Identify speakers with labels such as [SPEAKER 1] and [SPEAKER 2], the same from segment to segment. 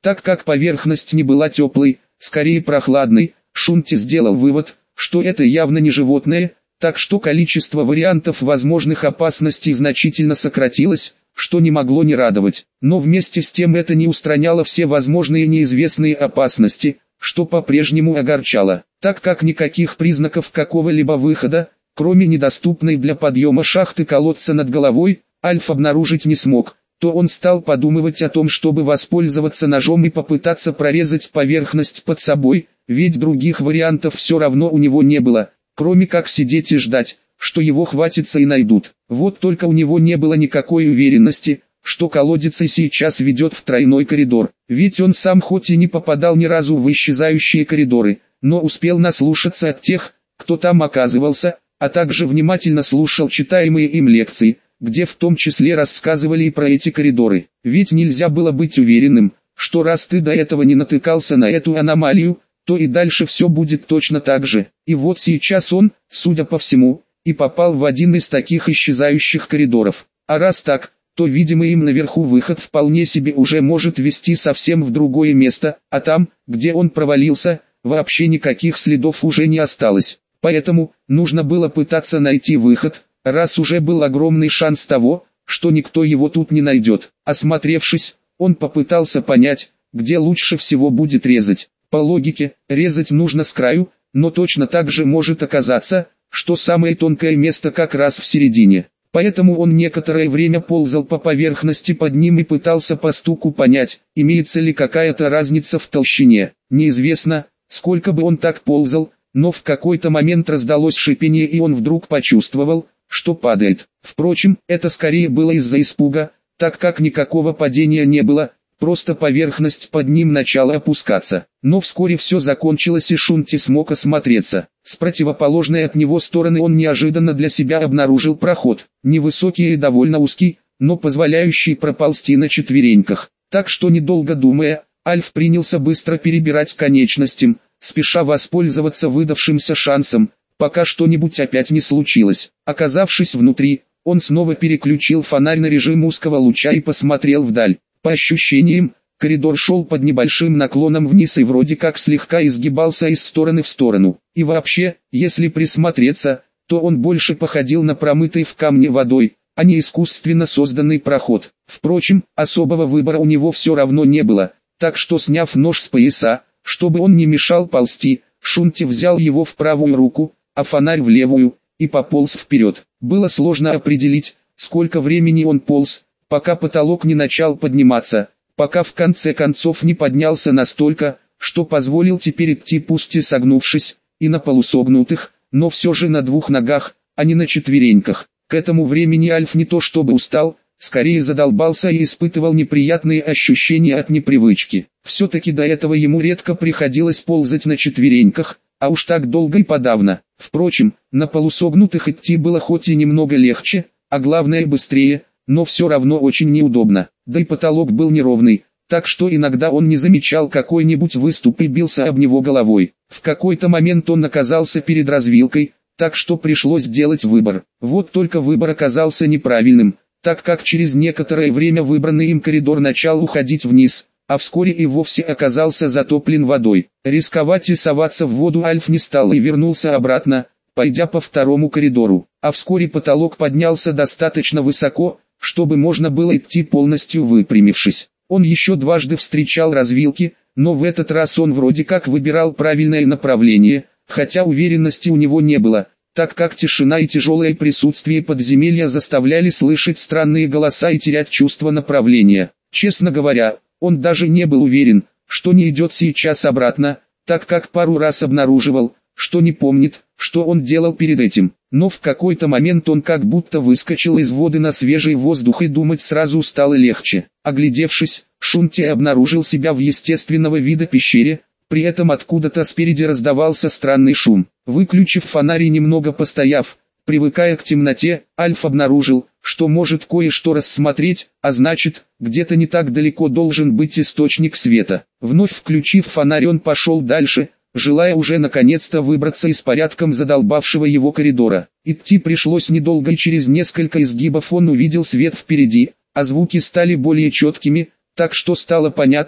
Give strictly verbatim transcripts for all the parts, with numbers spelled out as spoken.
[SPEAKER 1] Так как поверхность не была теплой, скорее прохладной, Шунти сделал вывод, что это явно не животное, так что количество вариантов возможных опасностей значительно сократилось, что не могло не радовать. Но вместе с тем это не устраняло все возможные неизвестные опасности, что по-прежнему огорчало, так как никаких признаков какого-либо выхода, кроме недоступной для подъема шахты колодца над головой, Альф обнаружить не смог, то он стал подумывать о том, чтобы воспользоваться ножом и попытаться прорезать поверхность под собой, ведь других вариантов все равно у него не было, кроме как сидеть и ждать, что его хватится и найдут. Вот только у него не было никакой уверенности, что колодец и сейчас ведет в тройной коридор, ведь он сам хоть и не попадал ни разу в исчезающие коридоры, но успел наслушаться от тех, кто там оказывался, а также внимательно слушал читаемые им лекции, где в том числе рассказывали и про эти коридоры. Ведь нельзя было быть уверенным, что раз ты до этого не натыкался на эту аномалию, то и дальше все будет точно так же. И вот сейчас он, судя по всему, и попал в один из таких исчезающих коридоров. А раз так, то видимо им наверху выход вполне себе уже может вести совсем в другое место, а там, где он провалился, вообще никаких следов уже не осталось. Поэтому, нужно было пытаться найти выход, раз уже был огромный шанс того, что никто его тут не найдет. Осмотревшись, он попытался понять, где лучше всего будет резать. По логике, резать нужно с краю, но точно так же может оказаться, что самое тонкое место как раз в середине. Поэтому он некоторое время ползал по поверхности под ним и пытался по стуку понять, имеется ли какая-то разница в толщине. Неизвестно, сколько бы он так ползал, но в какой-то момент раздалось шипение и он вдруг почувствовал, что падает. Впрочем, это скорее было из-за испуга, так как никакого падения не было, просто поверхность под ним начала опускаться. Но вскоре все закончилось и Шунти смог осмотреться. С противоположной от него стороны он неожиданно для себя обнаружил проход, невысокий и довольно узкий, но позволяющий проползти на четвереньках. Так что недолго думая, Альф принялся быстро перебирать конечностям, спеша воспользоваться выдавшимся шансом, пока что-нибудь опять не случилось. Оказавшись внутри, он снова переключил фонарь на режим узкого луча и посмотрел вдаль. По ощущениям, коридор шел под небольшим наклоном вниз и вроде как слегка изгибался из стороны в сторону. И вообще, если присмотреться, то он больше походил на промытый в камне водой, а не искусственно созданный проход. Впрочем, особого выбора у него все равно не было, так что сняв нож с пояса, чтобы он не мешал ползти, Шунти взял его в правую руку, а фонарь в левую, и пополз вперед. Было сложно определить, сколько времени он полз, пока потолок не начал подниматься, пока в конце концов не поднялся настолько, что позволил теперь идти пусть и согнувшись, и на полусогнутых, но все же на двух ногах, а не на четвереньках. К этому времени Альф не то чтобы устал, скорее задолбался и испытывал неприятные ощущения от непривычки. Все-таки до этого ему редко приходилось ползать на четвереньках, а уж так долго и подавно. Впрочем, на полусогнутых идти было хоть и немного легче, а главное быстрее, но все равно очень неудобно, да и потолок был неровный, так что иногда он не замечал какой-нибудь выступ и бился об него головой. В какой-то момент он оказался перед развилкой, так что пришлось делать выбор. Вот только выбор оказался неправильным, так как через некоторое время выбранный им коридор начал уходить вниз, а вскоре и вовсе оказался затоплен водой. Рисковать и соваться в воду Альф не стал и вернулся обратно, пойдя по второму коридору, а вскоре потолок поднялся достаточно высоко, чтобы можно было идти полностью выпрямившись. Он еще дважды встречал развилки, но в этот раз он вроде как выбирал правильное направление, хотя уверенности у него не было, так как тишина и тяжелое присутствие подземелья заставляли слышать странные голоса и терять чувство направления. Честно говоря, он даже не был уверен, что не идет сейчас обратно, так как пару раз обнаруживал, что не помнит, что он делал перед этим. Но в какой-то момент он как будто выскочил из воды на свежий воздух и думать сразу стало легче. Оглядевшись, Шунти обнаружил себя в естественного вида пещере, при этом откуда-то спереди раздавался странный шум. Выключив фонарь и немного постояв, привыкая к темноте, Альф обнаружил, что может кое-что рассмотреть, а значит, где-то не так далеко должен быть источник света. Вновь включив фонарь, он пошел дальше, желая уже наконец-то выбраться из порядком задолбавшего его коридора. Идти пришлось недолго и через несколько изгибов он увидел свет впереди, а звуки стали более четкими, так что стало понятно,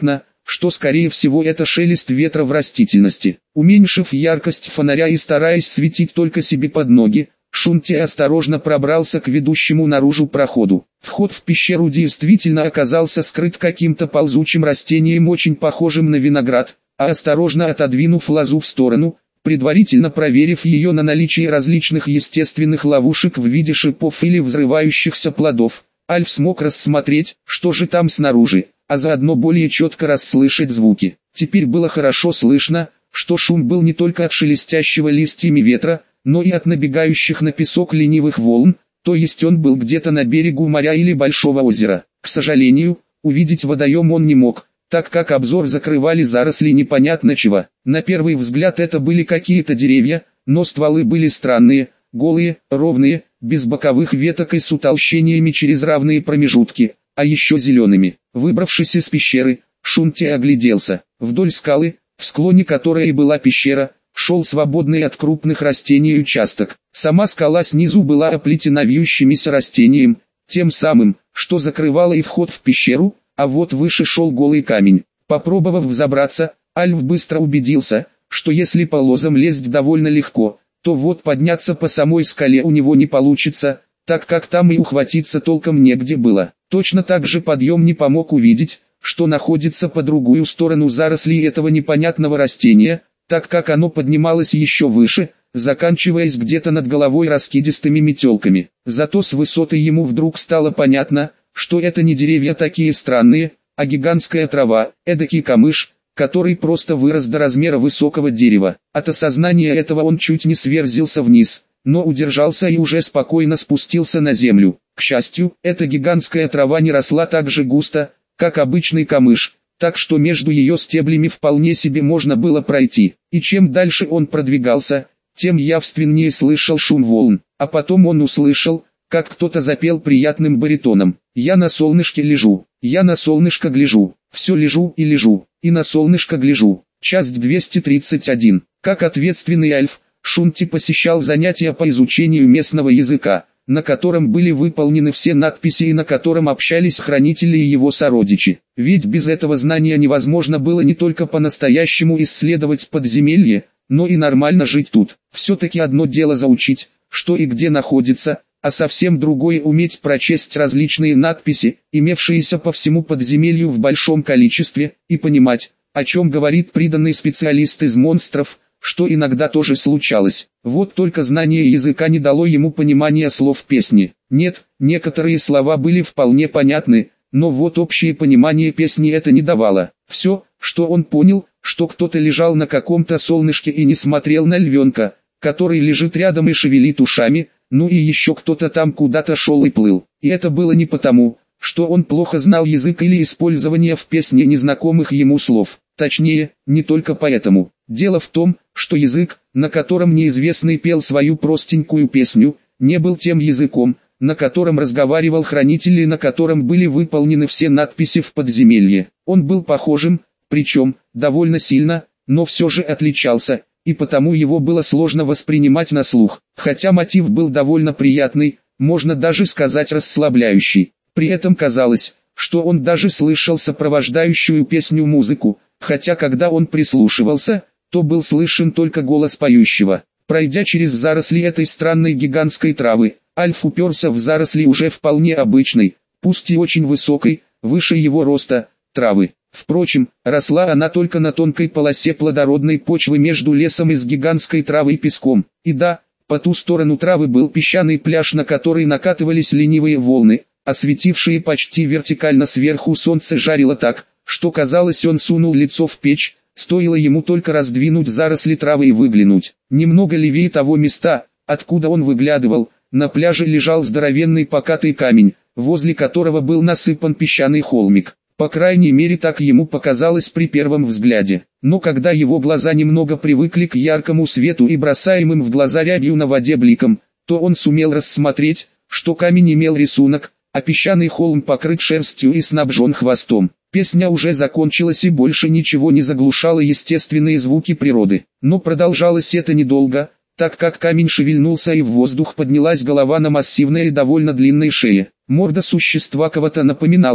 [SPEAKER 1] что скорее всего это шелест ветра в растительности. Уменьшив яркость фонаря и стараясь светить только себе под ноги, Шунти осторожно пробрался к ведущему наружу проходу. Вход в пещеру действительно оказался скрыт каким-то ползучим растением, очень похожим на виноград, а осторожно отодвинув лозу в сторону, предварительно проверив ее на наличие различных естественных ловушек в виде шипов или взрывающихся плодов, Альф смог рассмотреть, что же там снаружи, а заодно более четко расслышать звуки. Теперь было хорошо слышно, что шум был не только от шелестящего листьями ветра, но и от набегающих на песок ленивых волн, то есть он был где-то на берегу моря или большого озера. К сожалению, увидеть водоем он не мог, так как обзор закрывали заросли непонятно чего. На первый взгляд это были какие-то деревья, но стволы были странные, голые, ровные, без боковых веток и с утолщениями через равные промежутки, а еще зелеными. Выбравшись из пещеры, Шунти огляделся. Вдоль скалы, в склоне которой и была пещера, шел свободный от крупных растений участок. Сама скала снизу была оплетена вьющимися растением, тем самым, что закрывало и вход в пещеру, а вот выше шел голый камень. Попробовав взобраться, Альф быстро убедился, что если по лозам лезть довольно легко, то вот подняться по самой скале у него не получится, так как там и ухватиться толком негде было. Точно так же подъем не помог увидеть, что находится по другую сторону зарослей этого непонятного растения, так как оно поднималось еще выше, заканчиваясь где-то над головой раскидистыми метелками. Зато с высоты ему вдруг стало понятно, что это не деревья такие странные, а гигантская трава, эдакий камыш, который просто вырос до размера высокого дерева. От осознания этого он чуть не сверзился вниз, но удержался и уже спокойно спустился на землю. К счастью, эта гигантская трава не росла так же густо, как обычный камыш, так что между ее стеблями вполне себе можно было пройти. И чем дальше он продвигался, тем явственнее слышал шум волн, а потом он услышал, как кто-то запел приятным баритоном: «Я на солнышке лежу, я на солнышко гляжу, все лежу и лежу, и на солнышко гляжу». Часть двести тридцать один. Как ответственный Альф, Шунти посещал занятия по изучению местного языка, на котором были выполнены все надписи и на котором общались хранители и его сородичи. Ведь без этого знания невозможно было не только по-настоящему исследовать подземелье, но и нормально жить тут. Все-таки одно дело заучить, что и где находится, а совсем другое уметь прочесть различные надписи, имевшиеся по всему подземелью в большом количестве, и понимать, о чем говорит приданный специалист из монстров, что иногда тоже случалось. Вот только знание языка не дало ему понимания слов песни. Нет, некоторые слова были вполне понятны, но вот общее понимание песни это не давало. Все, что он понял, что кто-то лежал на каком-то солнышке и не смотрел на львенка, который лежит рядом и шевелит ушами, ну и еще кто-то там куда-то шел и плыл. И это было не потому, что он плохо знал язык или использование в песне незнакомых ему слов. Точнее, не только поэтому. Дело в том, что язык, на котором неизвестный пел свою простенькую песню, не был тем языком, на котором разговаривал хранитель и на котором были выполнены все надписи в подземелье. Он был похожим, причем, довольно сильно, но все же отличался, и потому его было сложно воспринимать на слух. Хотя мотив был довольно приятный, можно даже сказать расслабляющий. При этом казалось, что он даже слышал сопровождающую песню музыку, хотя когда он прислушивался, то был слышен только голос поющего. Пройдя через заросли этой странной гигантской травы, Альф уперся в заросли уже вполне обычной, пусть и очень высокой, выше его роста, травы. Впрочем, росла она только на тонкой полосе плодородной почвы между лесом из гигантской травы и песком. И да, по ту сторону травы был песчаный пляж, на который накатывались ленивые волны, осветившие почти вертикально сверху. Солнце жарило так, что казалось, он сунул лицо в печь, стоило ему только раздвинуть заросли травы и выглянуть. Немного левее того места, откуда он выглядывал, на пляже лежал здоровенный покатый камень, возле которого был насыпан песчаный холмик. По крайней мере так ему показалось при первом взгляде. Но когда его глаза немного привыкли к яркому свету и бросаемым в глаза рябью на воде бликам, то он сумел рассмотреть, что камень имел рисунок, а песчаный холм покрыт шерстью и снабжен хвостом. Песня уже закончилась и больше ничего не заглушало естественные звуки природы. Но продолжалось это недолго, так как камень шевельнулся и в воздух поднялась голова на массивной и довольно длинной шее. Морда существа кого-то напоминала,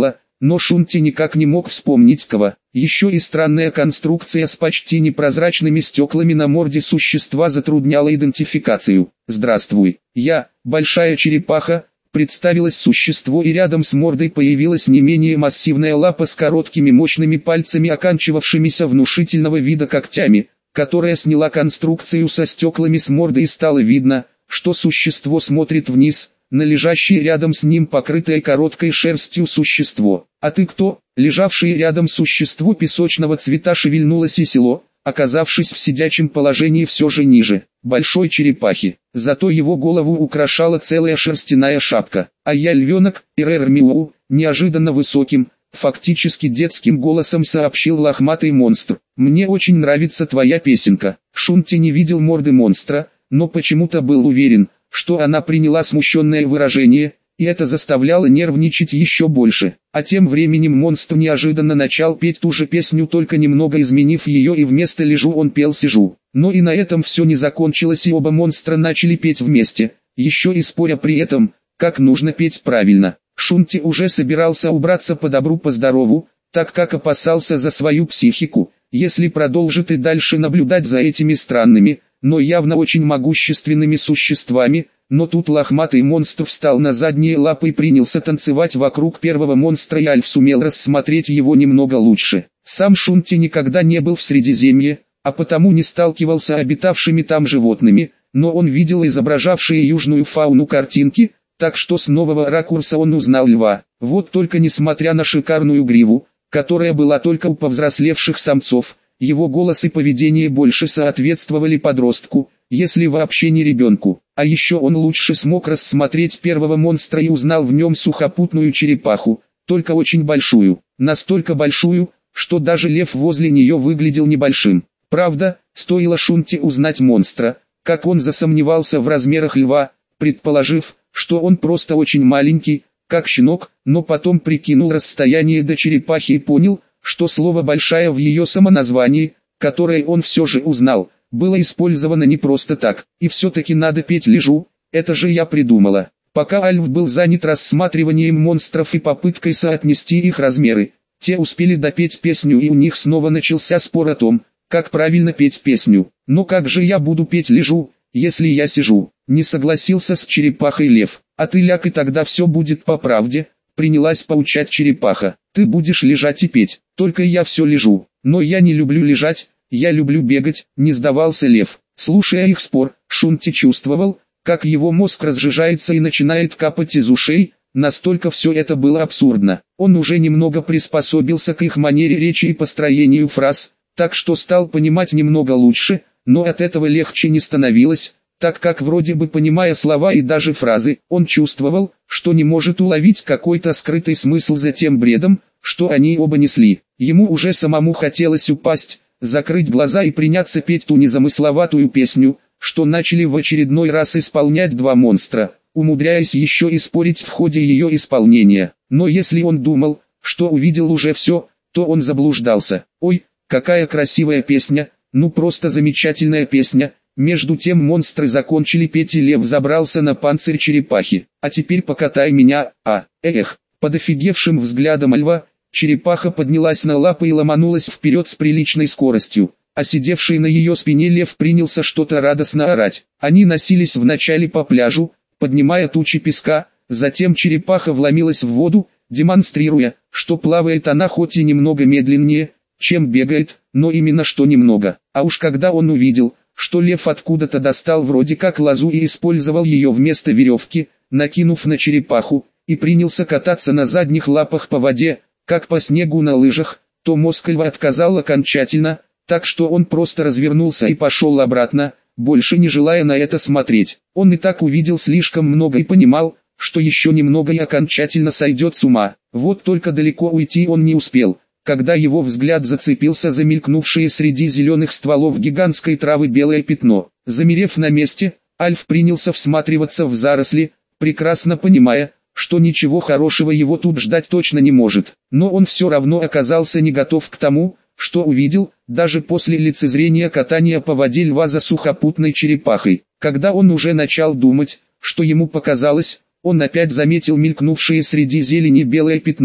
[SPEAKER 1] но Шунти никак не мог вспомнить кого. Еще и странная конструкция с почти непрозрачными стеклами на морде существа затрудняла идентификацию. «Здравствуй, я, большая черепаха», представилось существо, и рядом с мордой появилась не менее массивная лапа с короткими мощными пальцами, оканчивавшимися внушительного вида когтями, которая сняла конструкцию со стеклами с морды, и стало видно, что существо смотрит вниз, на лежащее рядом с ним покрытое короткой шерстью существо. «А ты кто?» Лежавшее рядом существо песочного цвета шевельнулось и село, оказавшись в сидячем положении все же ниже большой черепахи. Зато его голову украшала целая шерстяная шапка. «А я львенок, Ирэр Миоу», неожиданно высоким, фактически детским голосом сообщил лохматый монстр. «Мне очень нравится твоя песенка». Шунти не видел морды монстра, но почему-то был уверен, что она приняла смущенное выражение, и это заставляло нервничать еще больше. А тем временем монстр неожиданно начал петь ту же песню, только немного изменив ее, и вместо «лежу» он пел «сижу». Но и на этом все не закончилось, и оба монстра начали петь вместе, еще и споря при этом, как нужно петь правильно. Шунти уже собирался убраться по добру по здорову, так как опасался за свою психику, если продолжит и дальше наблюдать за этими странными, но явно очень могущественными существами. Но тут лохматый монстр встал на задние лапы и принялся танцевать вокруг первого монстра, и Альф сумел рассмотреть его немного лучше. Сам Шунти никогда не был в Средиземье, а потому не сталкивался с обитавшими там животными, но он видел изображавшие южную фауну картинки, так что с нового ракурса он узнал льва. Вот только несмотря на шикарную гриву, которая была только у повзрослевших самцов, его голос и поведение больше соответствовали подростку, если вообще не ребенку. А еще он лучше смог рассмотреть первого монстра и узнал в нем сухопутную черепаху, только очень большую, настолько большую, что даже лев возле нее выглядел небольшим. Правда, стоило Шунти узнать монстра, как он засомневался в размерах льва, предположив, что он просто очень маленький, как щенок, но потом прикинул расстояние до черепахи и понял, что слово «большая» в ее самоназвании, которое он все же узнал, было использовано не просто так. И все-таки надо петь «лежу», это же я придумала. Пока Альф был занят рассматриванием монстров и попыткой соотнести их размеры, те успели допеть песню, и у них снова начался спор о том, как правильно петь песню. «Но как же я буду петь «лежу», если я сижу?» Не согласился с черепахой лев. «А ты ляг, и тогда все будет по правде», принялась поучать черепаха. «Ты будешь лежать и петь, только я все лежу. Но я не люблю лежать, я люблю бегать», не сдавался лев. Слушая их спор, Шунти чувствовал, как его мозг разжижается и начинает капать из ушей, настолько все это было абсурдно. Он уже немного приспособился к их манере речи и построению фраз, так что стал понимать немного лучше, но от этого легче не становилось, так как вроде бы понимая слова и даже фразы, он чувствовал, что не может уловить какой-то скрытый смысл за тем бредом, что они оба несли. Ему уже самому хотелось упасть, закрыть глаза и приняться петь ту незамысловатую песню, что начали в очередной раз исполнять два монстра, умудряясь еще и спорить в ходе ее исполнения. Но если он думал, что увидел уже все, то он заблуждался. «Ой, какая красивая песня, ну просто замечательная песня». Между тем монстры закончили петь, и лев забрался на панцирь черепахи. «А теперь покатай меня, а, эх». Под офигевшим взглядом льва, черепаха поднялась на лапы и ломанулась вперед с приличной скоростью, а сидевший на ее спине лев принялся что-то радостно орать. Они носились вначале по пляжу, поднимая тучи песка, затем черепаха вломилась в воду, демонстрируя, что плавает она хоть и немного медленнее, чем бегает, но именно что немного. А уж когда он увидел, что лев откуда-то достал вроде как лозу и использовал ее вместо веревки, накинув на черепаху, и принялся кататься на задних лапах по воде, как по снегу на лыжах, то мозг льва отказал окончательно, так что он просто развернулся и пошел обратно, больше не желая на это смотреть. Он и так увидел слишком много и понимал, что еще немного и окончательно сойдет с ума. Вот только далеко уйти он не успел, когда его взгляд зацепился за мелькнувшее среди зеленых стволов гигантской травы белое пятно. Замерев на месте, Альф принялся всматриваться в заросли, прекрасно понимая, что ничего хорошего его тут ждать точно не может. Но он все равно оказался не готов к тому, что увидел, даже после лицезрения катания по воде льва за сухопутной черепахой. Когда он уже начал думать, что ему показалось, он опять заметил мелькнувшее среди зелени белое пятно,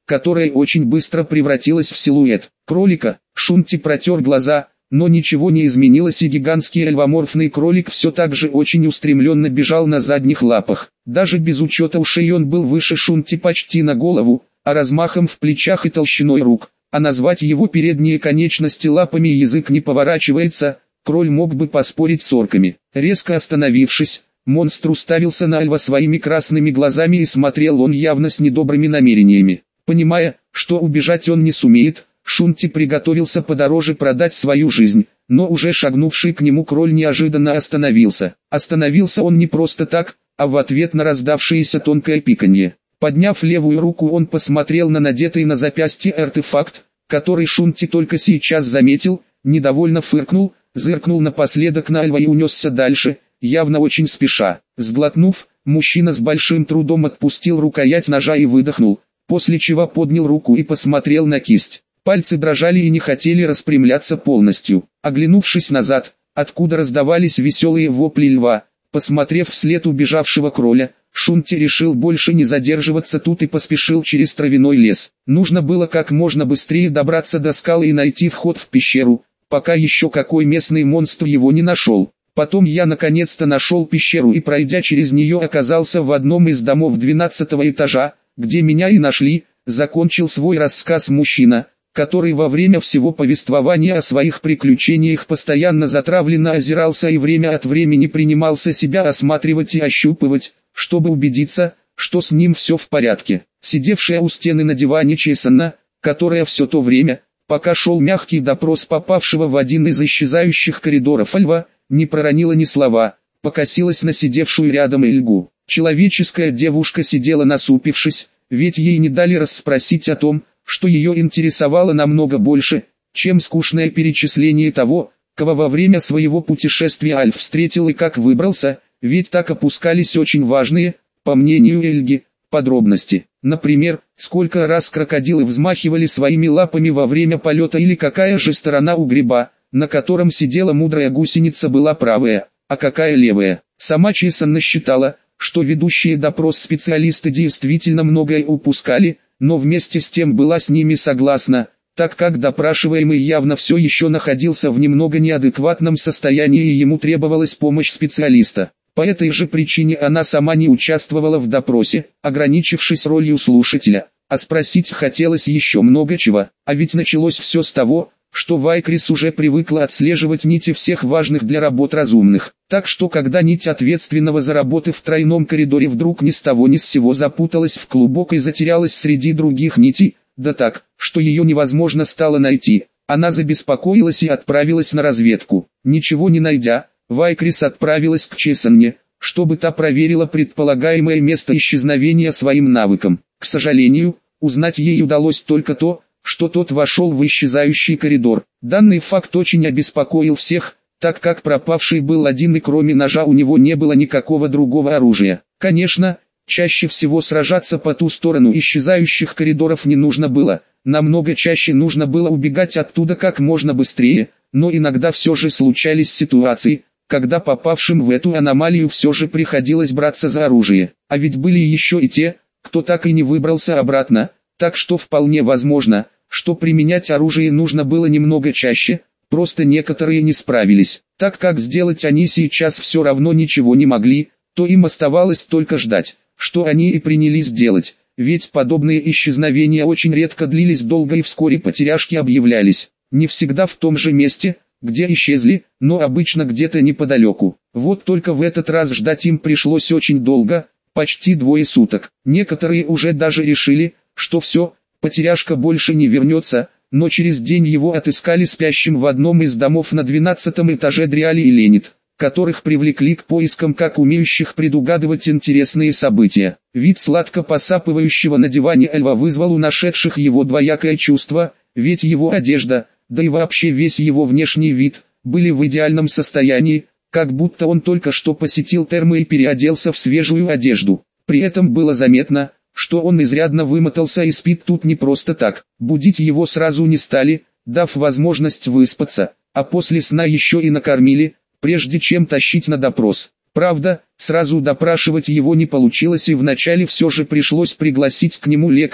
[SPEAKER 1] которая очень быстро превратилась в силуэт кролика. Шунти протер глаза, но ничего не изменилось, и гигантский альвоморфный кролик все так же очень устремленно бежал на задних лапах. Даже без учета ушей он был выше Шунти почти на голову, а размахом в плечах и толщиной рук, а назвать его передние конечности лапами язык не поворачивается, кроль мог бы поспорить с орками. Резко остановившись, монстр уставился на Альва своими красными глазами, и смотрел он явно с недобрыми намерениями. Понимая, что убежать он не сумеет, Шунти приготовился подороже продать свою жизнь, но уже шагнувший к нему кроль неожиданно остановился. Остановился он не просто так, а в ответ на раздавшееся тонкое пиканье. Подняв левую руку, он посмотрел на надетый на запястье артефакт, который Шунти только сейчас заметил, недовольно фыркнул, зыркнул напоследок на Альва и унесся дальше, явно очень спеша. Сглотнув, мужчина с большим трудом отпустил рукоять ножа и выдохнул, после чего поднял руку и посмотрел на кисть. Пальцы дрожали и не хотели распрямляться полностью. Оглянувшись назад, откуда раздавались веселые вопли льва, посмотрев вслед убежавшего кроля, Шунти решил больше не задерживаться тут и поспешил через травяной лес. Нужно было как можно быстрее добраться до скалы и найти вход в пещеру, пока еще какой местный монстр его не нашел. Потом я наконец-то нашел пещеру и, пройдя через нее, оказался в одном из домов двенадцатого этажа, где меня и нашли. Закончил свой рассказ мужчина, который во время всего повествования о своих приключениях постоянно затравленно озирался и время от времени принимался себя осматривать и ощупывать, чтобы убедиться, что с ним все в порядке. Сидевшая у стены на диване Чесанна, которая все то время, пока шел мягкий допрос попавшего в один из исчезающих коридоров Альва, не проронила ни слова, покосилась на сидевшую рядом Эльгу. Человеческая девушка сидела насупившись, ведь ей не дали расспросить о том, что ее интересовало намного больше, чем скучное перечисление того, кого во время своего путешествия Альф встретил и как выбрался, ведь так опускались очень важные, по мнению Эльги, подробности. Например, сколько раз крокодилы взмахивали своими лапами во время полета, или какая же сторона у гриба, на котором сидела мудрая гусеница, была правая, а какая левая. Сама Чесанна считала, что ведущие допрос специалисты действительно многое упускали, но вместе с тем была с ними согласна, так как допрашиваемый явно все еще находился в немного неадекватном состоянии и ему требовалась помощь специалиста. По этой же причине она сама не участвовала в допросе, ограничившись ролью слушателя, а спросить хотелось еще много чего, а ведь началось все с того, что Вайкрис уже привыкла отслеживать нити всех важных для работ разумных. Так что когда нить ответственного за работы в тройном коридоре вдруг ни с того ни с сего запуталась в клубок и затерялась среди других нитей, да так, что ее невозможно стало найти, она забеспокоилась и отправилась на разведку. Ничего не найдя, Вайкрис отправилась к Чесанне, чтобы та проверила предполагаемое место исчезновения своим навыком. К сожалению, узнать ей удалось только то, что тот вошел в исчезающий коридор. Данный факт очень обеспокоил всех, так как пропавший был один и кроме ножа у него не было никакого другого оружия. Конечно, чаще всего сражаться по ту сторону исчезающих коридоров не нужно было, намного чаще нужно было убегать оттуда как можно быстрее, но иногда все же случались ситуации, когда попавшим в эту аномалию все же приходилось браться за оружие. А ведь были еще и те, кто так и не выбрался обратно, так что вполне возможно, что применять оружие нужно было немного чаще, просто некоторые не справились. Так как сделать они сейчас все равно ничего не могли, то им оставалось только ждать, что они и принялись делать, ведь подобные исчезновения очень редко длились долго и вскоре потеряшки объявлялись, не всегда в том же месте, где исчезли, но обычно где-то неподалеку. Вот только в этот раз ждать им пришлось очень долго, почти двое суток. Некоторые уже даже решили, что все, потеряшка больше не вернется, но через день его отыскали спящим в одном из домов на двенадцатом этаже Дриали и Ленит, которых привлекли к поискам как умеющих предугадывать интересные события. Вид сладко посапывающего на диване Эльва вызвал у нашедших его двоякое чувство, ведь его одежда, да и вообще весь его внешний вид, были в идеальном состоянии, как будто он только что посетил термо и переоделся в свежую одежду. При этом было заметно, что он изрядно вымотался и спит тут не просто так. Будить его сразу не стали, дав возможность выспаться, а после сна еще и накормили, прежде чем тащить на допрос. Правда, сразу допрашивать его не получилось, и вначале все же пришлось пригласить к нему лекаря,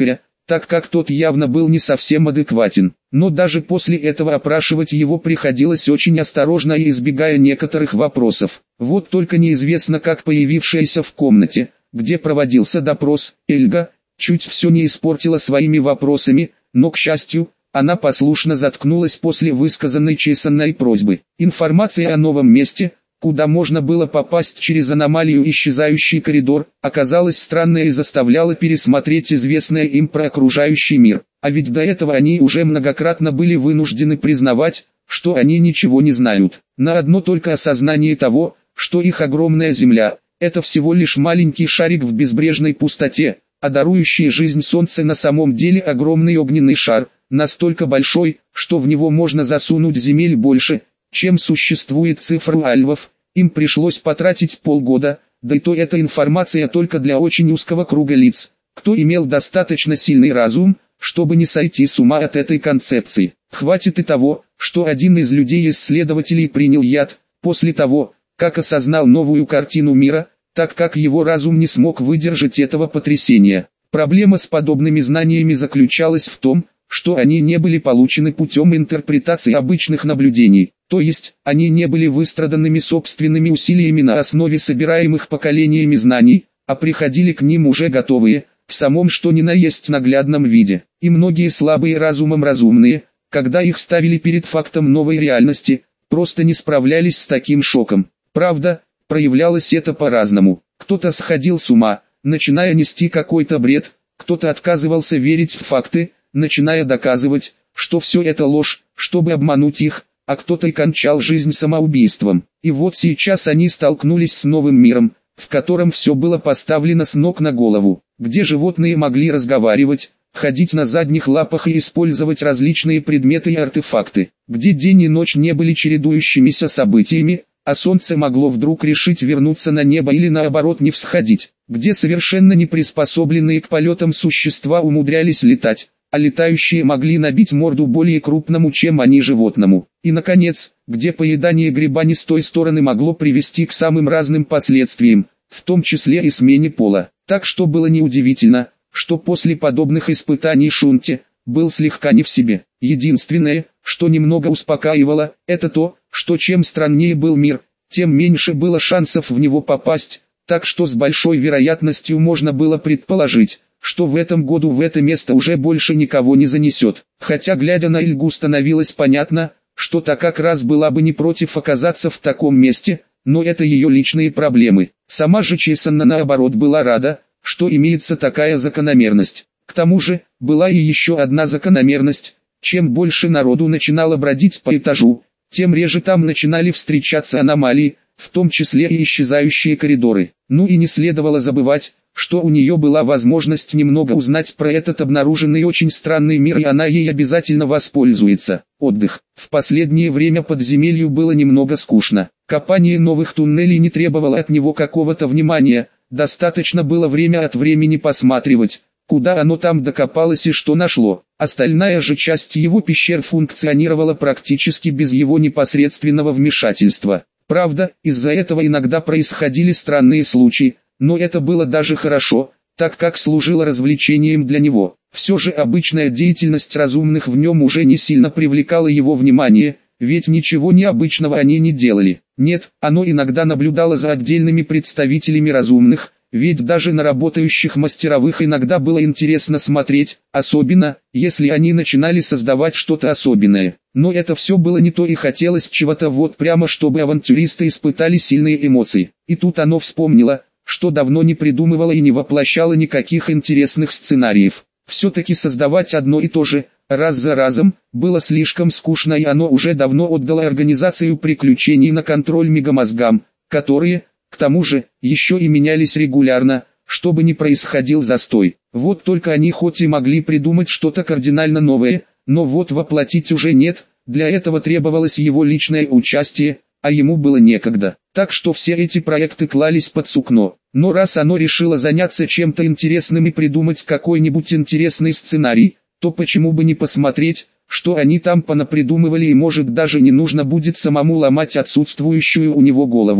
[SPEAKER 1] так как тот явно был не совсем адекватен. Но даже после этого опрашивать его приходилось очень осторожно и избегая некоторых вопросов. Вот только неизвестно как появившаяся в комнате, где проводился допрос, Эльга, чуть все не испортила своими вопросами, но, к счастью, она послушно заткнулась после высказанной Чейсонной просьбы. Информация о новом месте, куда можно было попасть через аномалию исчезающий коридор, оказалась странной и заставляла пересмотреть известное им про окружающий мир. А ведь до этого они уже многократно были вынуждены признавать, что они ничего не знают. На одно только осознание того, что их огромная Земля – это всего лишь маленький шарик в безбрежной пустоте, а дарующий жизнь Солнце на самом деле огромный огненный шар, настолько большой, что в него можно засунуть земель больше, чем существует цифр альвов. Им пришлось потратить полгода, да и то эта информация только для очень узкого круга лиц, кто имел достаточно сильный разум, чтобы не сойти с ума от этой концепции. Хватит и того, что один из людей-исследователей принял яд, после того, как осознал новую картину мира, так как его разум не смог выдержать этого потрясения. Проблема с подобными знаниями заключалась в том, что они не были получены путем интерпретации обычных наблюдений, то есть, они не были выстраданными собственными усилиями на основе собираемых поколениями знаний, а приходили к ним уже готовые, в самом что ни на есть наглядном виде. И многие слабые разумом разумные, когда их ставили перед фактом новой реальности, просто не справлялись с таким шоком. Правда, проявлялось это по-разному. Кто-то сходил с ума, начиная нести какой-то бред, кто-то отказывался верить в факты, начиная доказывать, что все это ложь, чтобы обмануть их, а кто-то и кончал жизнь самоубийством. И вот сейчас они столкнулись с новым миром, в котором все было поставлено с ног на голову, где животные могли разговаривать, ходить на задних лапах и использовать различные предметы и артефакты, где день и ночь не были чередующимися событиями, а солнце могло вдруг решить вернуться на небо или наоборот не всходить, где совершенно не приспособленные к полетам существа умудрялись летать, а летающие могли набить морду более крупному, чем они животному. И наконец, где поедание гриба не с той стороны могло привести к самым разным последствиям, в том числе и смене пола. Так что было неудивительно, что после подобных испытаний Шунти был слегка не в себе. Единственное, что немного успокаивало, это то, что чем страннее был мир, тем меньше было шансов в него попасть, так что с большой вероятностью можно было предположить, что в этом году в это место уже больше никого не занесет. Хотя глядя на Эльгу становилось понятно, что та как раз была бы не против оказаться в таком месте, но это ее личные проблемы. Сама же Чейсонна наоборот была рада, что имеется такая закономерность. К тому же, была и еще одна закономерность: чем больше народу начинало бродить по этажу, тем реже там начинали встречаться аномалии, в том числе и исчезающие коридоры. Ну и не следовало забывать, что у нее была возможность немного узнать про этот обнаруженный очень странный мир, и она ей обязательно воспользуется. Отдых. В последнее время подземелью было немного скучно. Копание новых туннелей не требовало от него какого-то внимания, достаточно было время от времени посматривать, куда оно там докопалось и что нашло. Остальная же часть его пещер функционировала практически без его непосредственного вмешательства. Правда, из-за этого иногда происходили странные случаи, но это было даже хорошо, так как служило развлечением для него. Все же обычная деятельность разумных в нем уже не сильно привлекала его внимание, ведь ничего необычного они не делали. Нет, оно иногда наблюдало за отдельными представителями разумных, ведь даже на работающих мастеровых иногда было интересно смотреть, особенно, если они начинали создавать что-то особенное. Но это все было не то и хотелось чего-то вот прямо, чтобы авантюристы испытали сильные эмоции. И тут оно вспомнило, что давно не придумывало и не воплощало никаких интересных сценариев. Все-таки создавать одно и то же, раз за разом, было слишком скучно, и оно уже давно отдало организацию приключений на контроль мегамозгам, которые, к тому же, еще и менялись регулярно, чтобы не происходил застой. Вот только они хоть и могли придумать что-то кардинально новое, но вот воплотить уже нет, для этого требовалось его личное участие, а ему было некогда. Так что все эти проекты клались под сукно. Но раз оно решило заняться чем-то интересным и придумать какой-нибудь интересный сценарий, то почему бы не посмотреть, что они там понапридумывали, и может даже не нужно будет самому ломать отсутствующую у него голову.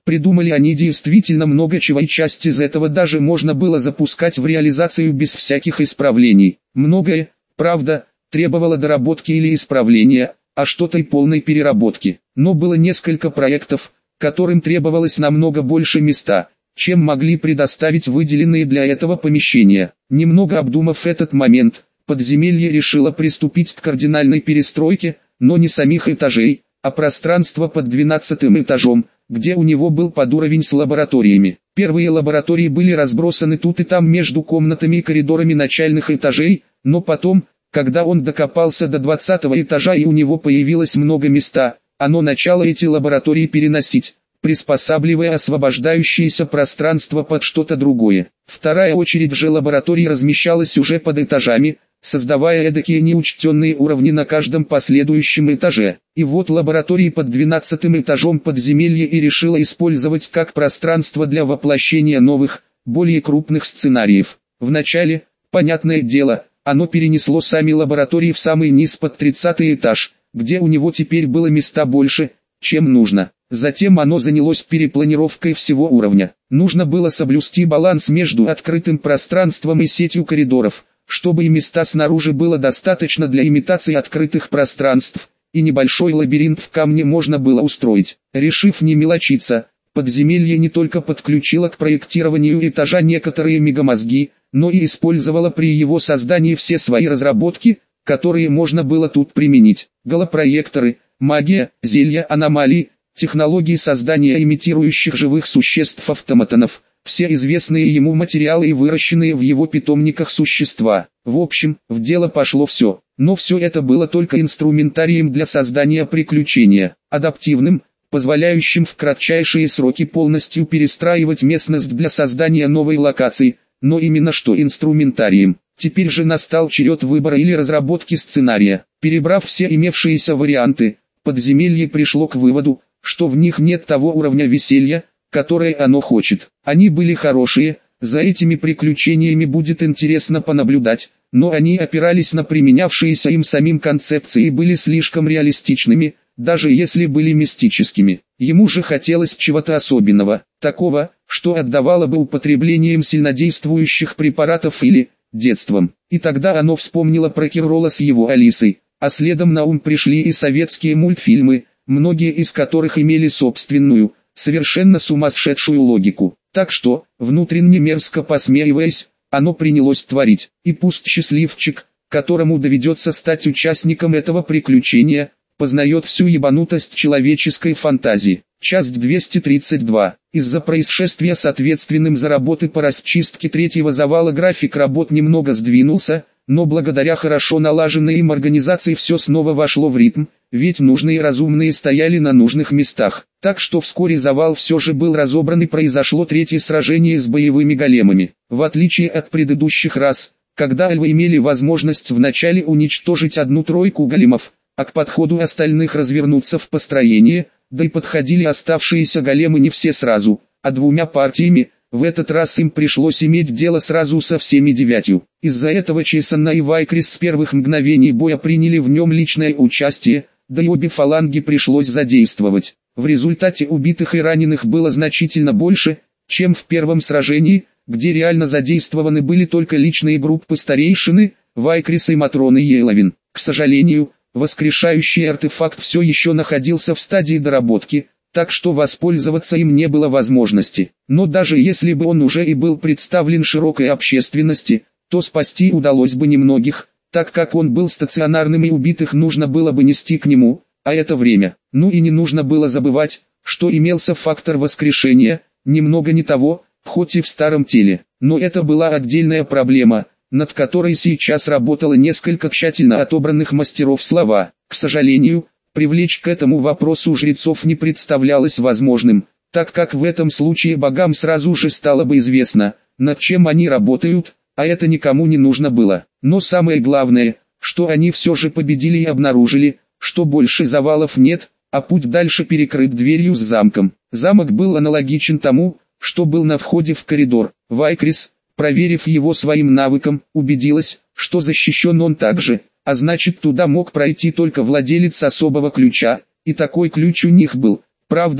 [SPEAKER 1] Придумали они действительно много чего, и часть из этого даже можно было запускать в реализацию без всяких исправлений. Многое, правда, требовало доработки или исправления, а что-то и полной переработки. Но было несколько проектов, которым требовалось намного больше места, чем могли предоставить выделенные для этого помещения. Немного обдумав этот момент, подземелье решило приступить к кардинальной перестройке, но не самих этажей, а пространства под двенадцатым этажом, где у него был подуровень с лабораториями. Первые лаборатории были разбросаны тут и там между комнатами и коридорами начальных этажей, но потом, когда он докопался до двадцатого этажа и у него появилось много места, оно начало эти лаборатории переносить, приспосабливая освобождающееся пространство под что-то другое. Вторая очередь же лабораторий размещалась уже под этажами, создавая эдакие неучтенные уровни на каждом последующем этаже. И вот лаборатории под двенадцатым этажом подземелья и решила использовать как пространство для воплощения новых, более крупных сценариев. Вначале, понятное дело, оно перенесло сами лаборатории в самый низ под тридцатый этаж, где у него теперь было места больше, чем нужно. Затем оно занялось перепланировкой всего уровня. Нужно было соблюсти баланс между открытым пространством и сетью коридоров, чтобы и места снаружи было достаточно для имитации открытых пространств, и небольшой лабиринт в камне можно было устроить. Решив не мелочиться, подземелье не только подключило к проектированию этажа некоторые мегамозги, но и использовало при его создании все свои разработки, которые можно было тут применить. Голопроекторы, магия, зелья, аномалии, технологии создания имитирующих живых существ автоматонов, все известные ему материалы и выращенные в его питомниках существа. В общем, в дело пошло все. Но все это было только инструментарием для создания приключения, адаптивным, позволяющим в кратчайшие сроки полностью перестраивать местность для создания новой локации, но именно что инструментарием. Теперь же настал черед выбора или разработки сценария. Перебрав все имевшиеся варианты, подземелье пришло к выводу, что в них нет того уровня веселья, которое оно хочет. Они были хорошие, за этими приключениями будет интересно понаблюдать, но они опирались на применявшиеся им самим концепции и были слишком реалистичными, даже если были мистическими. Ему же хотелось чего-то особенного, такого, что отдавало бы употреблением сильнодействующих препаратов или детством. И тогда оно вспомнило про Кирролла с его Алисой, а следом на ум пришли и советские мультфильмы, многие из которых имели собственную, совершенно сумасшедшую логику. Так что, внутренне мерзко посмеиваясь, оно принялось творить. И пусть счастливчик, которому доведется стать участником этого приключения, познает всю ебанутость человеческой фантазии. Часть двести тридцать два. Из-за происшествия с ответственным за работы по расчистке третьего завала график работ немного сдвинулся, но благодаря хорошо налаженной им организации все снова вошло в ритм, ведь нужные и разумные стояли на нужных местах. Так что вскоре завал все же был разобран и произошло третье сражение с боевыми големами. В отличие от предыдущих раз, когда эльвы имели возможность вначале уничтожить одну тройку големов, а к подходу остальных развернуться в построение, да и подходили оставшиеся големы не все сразу, а двумя партиями, в этот раз им пришлось иметь дело сразу со всеми девятью. Из-за этого Чесана и Вайкрис с первых мгновений боя приняли в нем личное участие, да и обе фаланги пришлось задействовать. В результате убитых и раненых было значительно больше, чем в первом сражении, где реально задействованы были только личные группы старейшины, Вайкрис и Матроны Йеловин. К сожалению, воскрешающий артефакт все еще находился в стадии доработки, так что воспользоваться им не было возможности. Но даже если бы он уже и был представлен широкой общественности, то спасти удалось бы немногих, так как он был стационарным и убитых нужно было бы нести к нему, а это время. Ну и не нужно было забывать, что имелся фактор воскрешения, немного не того, хоть и в старом теле. Но это была отдельная проблема, над которой сейчас работало несколько тщательно отобранных мастеров слова. К сожалению, привлечь к этому вопросу жрецов не представлялось возможным, так как в этом случае богам сразу же стало бы известно, над чем они работают, а это никому не нужно было. Но самое главное, что они все же победили и обнаружили, что больше завалов нет, а путь дальше перекрыт дверью с замком. Замок был аналогичен тому, что был на входе в коридор. Вайкрис, проверив его своим навыком, убедилась, что защищен он также, а значит туда мог пройти только владелец особого ключа, и такой ключ у них был. Правда,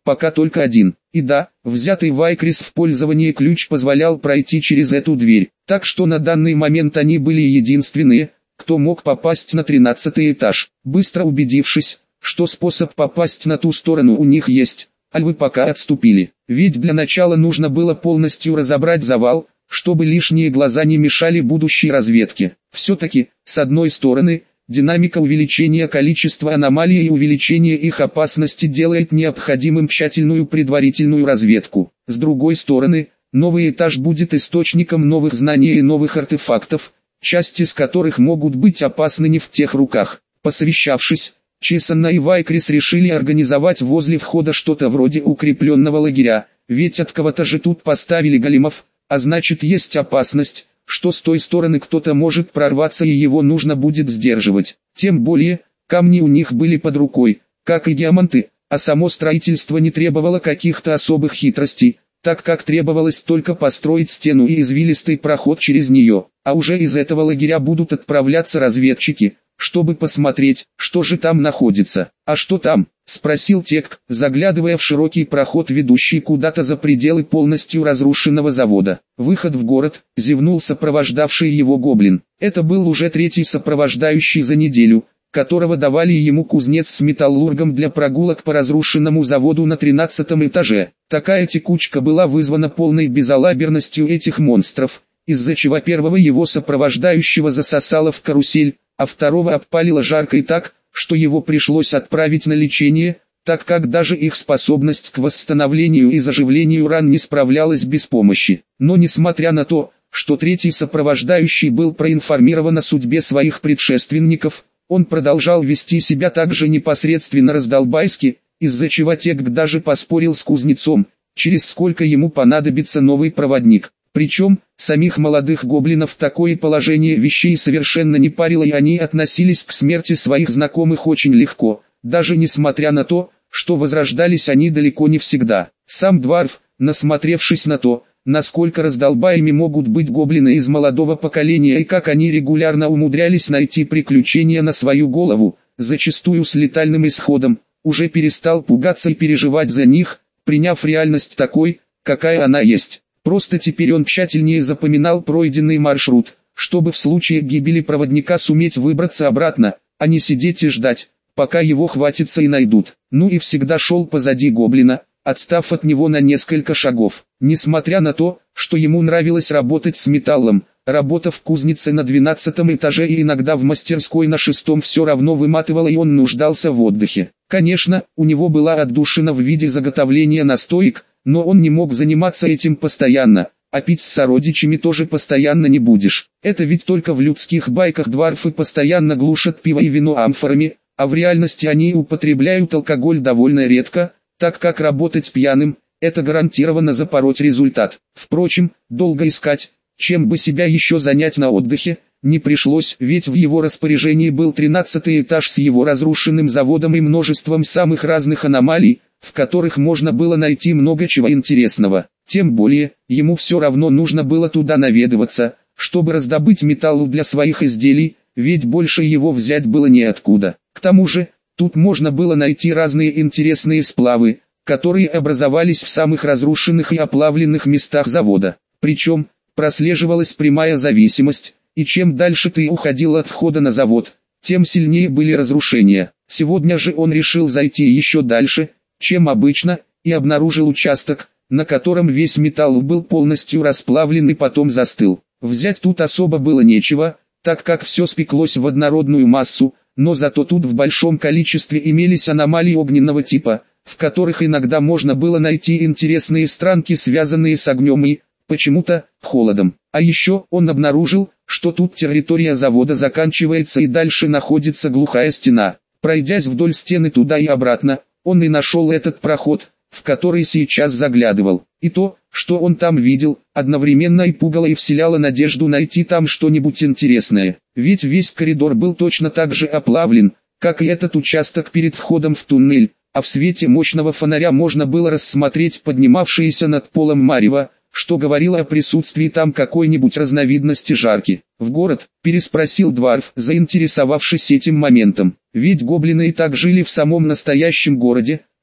[SPEAKER 1] пока только один. И да, взятый Вайкрис в пользование ключ позволял пройти через эту дверь, так что на данный момент они были единственные, кто мог попасть на тринадцатый этаж. Быстро убедившись, что способ попасть на ту сторону у них есть, альвы пока отступили. Ведь для начала нужно было полностью разобрать завал, чтобы лишние глаза не мешали будущей разведке. Все-таки, с одной стороны, динамика увеличения количества аномалий и увеличения их опасности делает необходимым тщательную предварительную разведку. С другой стороны, новый этаж будет источником новых знаний и новых артефактов, части из которых могут быть опасны не в тех руках. Посовещавшись, Чесанна и Вайкрис решили организовать возле входа что-то вроде укрепленного лагеря, ведь от кого-то же тут поставили големов, а значит есть опасность, что с той стороны кто-то может прорваться и его нужно будет сдерживать. Тем более, камни у них были под рукой, как и диаманты, а само строительство не требовало каких-то особых хитростей, так как требовалось только построить стену и извилистый проход через нее, а уже из этого лагеря будут отправляться разведчики, чтобы посмотреть, что же там находится. «А что там?» — спросил Тек, заглядывая в широкий проход, ведущий куда-то за пределы полностью разрушенного завода. «Выход в город», — зевнул сопровождавший его гоблин. Это был уже третий сопровождающий за неделю, которого давали ему кузнец с металлургом для прогулок по разрушенному заводу на тринадцатом этаже. Такая текучка была вызвана полной безалаберностью этих монстров, из-за чего первого его сопровождающего засосало в карусель, а второго обпалило жарко и так, что его пришлось отправить на лечение, так как даже их способность к восстановлению и заживлению ран не справлялась без помощи. Но несмотря на то, что третий сопровождающий был проинформирован о судьбе своих предшественников, он продолжал вести себя так же непосредственно раздолбайски, из-за чего Тек даже поспорил с кузнецом, через сколько ему понадобится новый проводник. Причем, самих молодых гоблинов такое положение вещей совершенно не парило, и они относились к смерти своих знакомых очень легко, даже несмотря на то, что возрождались они далеко не всегда. Сам Дварф, насмотревшись на то, насколько раздолбаями могут быть гоблины из молодого поколения и как они регулярно умудрялись найти приключения на свою голову, зачастую с летальным исходом, уже перестал пугаться и переживать за них, приняв реальность такой, какая она есть. Просто теперь он тщательнее запоминал пройденный маршрут, чтобы в случае гибели проводника суметь выбраться обратно, а не сидеть и ждать, пока его хватится и найдут. Ну и всегда шел позади гоблина, отстав от него на несколько шагов. Несмотря на то, что ему нравилось работать с металлом, работа в кузнице на двенадцатом этаже и иногда в мастерской на шестом все равно выматывала, и он нуждался в отдыхе. Конечно, у него была отдушина в виде заготовления настоек, но он не мог заниматься этим постоянно, а пить с сородичами тоже постоянно не будешь. Это ведь только в людских байках дварфы постоянно глушат пиво и вино амфорами, а в реальности они употребляют алкоголь довольно редко, так как работать пьяным – это гарантированно запороть результат. Впрочем, долго искать, чем бы себя еще занять на отдыхе, не пришлось, ведь в его распоряжении был тринадцатый этаж с его разрушенным заводом и множеством самых разных аномалий, в которых можно было найти много чего интересного. Тем более, ему все равно нужно было туда наведываться, чтобы раздобыть металлу для своих изделий, ведь больше его взять было неоткуда. К тому же, тут можно было найти разные интересные сплавы, которые образовались в самых разрушенных и оплавленных местах завода. Причем, прослеживалась прямая зависимость, и чем дальше ты уходил от входа на завод, тем сильнее были разрушения. Сегодня же он решил зайти еще дальше, чем обычно, и обнаружил участок, на котором весь металл был полностью расплавлен и потом застыл. Взять тут особо было нечего, так как все спеклось в однородную массу, но зато тут в большом количестве имелись аномалии огненного типа, в которых иногда можно было найти интересные странки, связанные с огнем и, почему-то, холодом. А еще он обнаружил, что тут территория завода заканчивается и дальше находится глухая стена. Пройдясь вдоль стены туда и обратно, он и нашел этот проход, в который сейчас заглядывал. И то, что он там видел, одновременно и пугало и вселяло надежду найти там что-нибудь интересное. Ведь весь коридор был точно так же оплавлен, как и этот участок перед входом в туннель, а в свете мощного фонаря можно было рассмотреть поднимавшееся над полом марево, что говорило о присутствии там какой-нибудь разновидности жарки. «В город?» – переспросил Дварф, заинтересовавшись этим моментом. Ведь гоблины и так жили в самом настоящем городе,